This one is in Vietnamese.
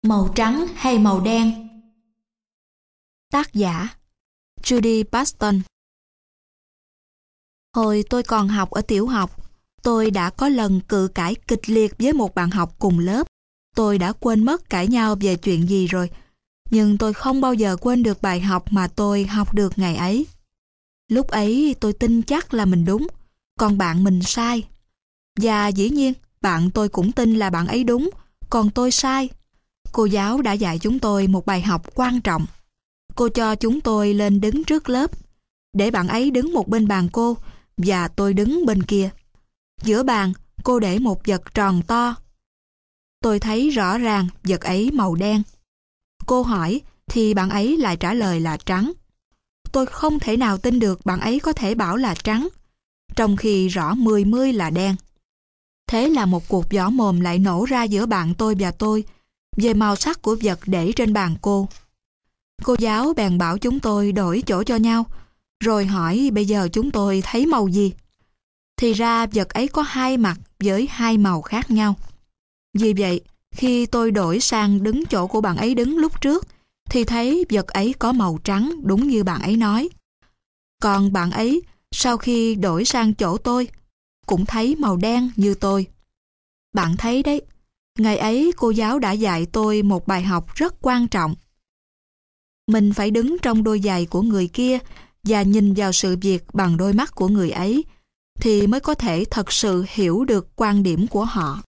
Màu trắng hay màu đen? Tác giả Judy Baston. Hồi tôi còn học ở tiểu học, tôi đã có lần cự cãi kịch liệt với một bạn học cùng lớp. Tôi đã quên mất cãi nhau về chuyện gì rồi, nhưng tôi không bao giờ quên được bài học mà tôi học được ngày ấy. Lúc ấy tôi tin chắc là mình đúng, còn bạn mình sai. Và dĩ nhiên, bạn tôi cũng tin là bạn ấy đúng, còn tôi sai. Cô giáo đã dạy chúng tôi một bài học quan trọng. Cô cho chúng tôi lên đứng trước lớp, để bạn ấy đứng một bên bàn cô và tôi đứng bên kia. Giữa bàn, cô để một vật tròn to. Tôi thấy rõ ràng vật ấy màu đen. Cô hỏi thì bạn ấy lại trả lời là trắng. Tôi không thể nào tin được bạn ấy có thể bảo là trắng, trong khi rõ 10 là đen. Thế là một cuộc võ mồm lại nổ ra giữa bạn tôi và tôi về màu sắc của vật để trên bàn cô. Cô giáo bèn bảo chúng tôi đổi chỗ cho nhau, rồi hỏi bây giờ chúng tôi thấy màu gì. Thì ra vật ấy có hai mặt với hai màu khác nhau. Vì vậy, khi tôi đổi sang đứng chỗ của bạn ấy đứng lúc trước, thì thấy vật ấy có màu trắng đúng như bạn ấy nói. Còn bạn ấy, sau khi đổi sang chỗ tôi, cũng thấy màu đen như tôi. Bạn thấy đấy, ngày ấy cô giáo đã dạy tôi một bài học rất quan trọng. Mình phải đứng trong đôi giày của người kia và nhìn vào sự việc bằng đôi mắt của người ấy, thì mới có thể thật sự hiểu được quan điểm của họ.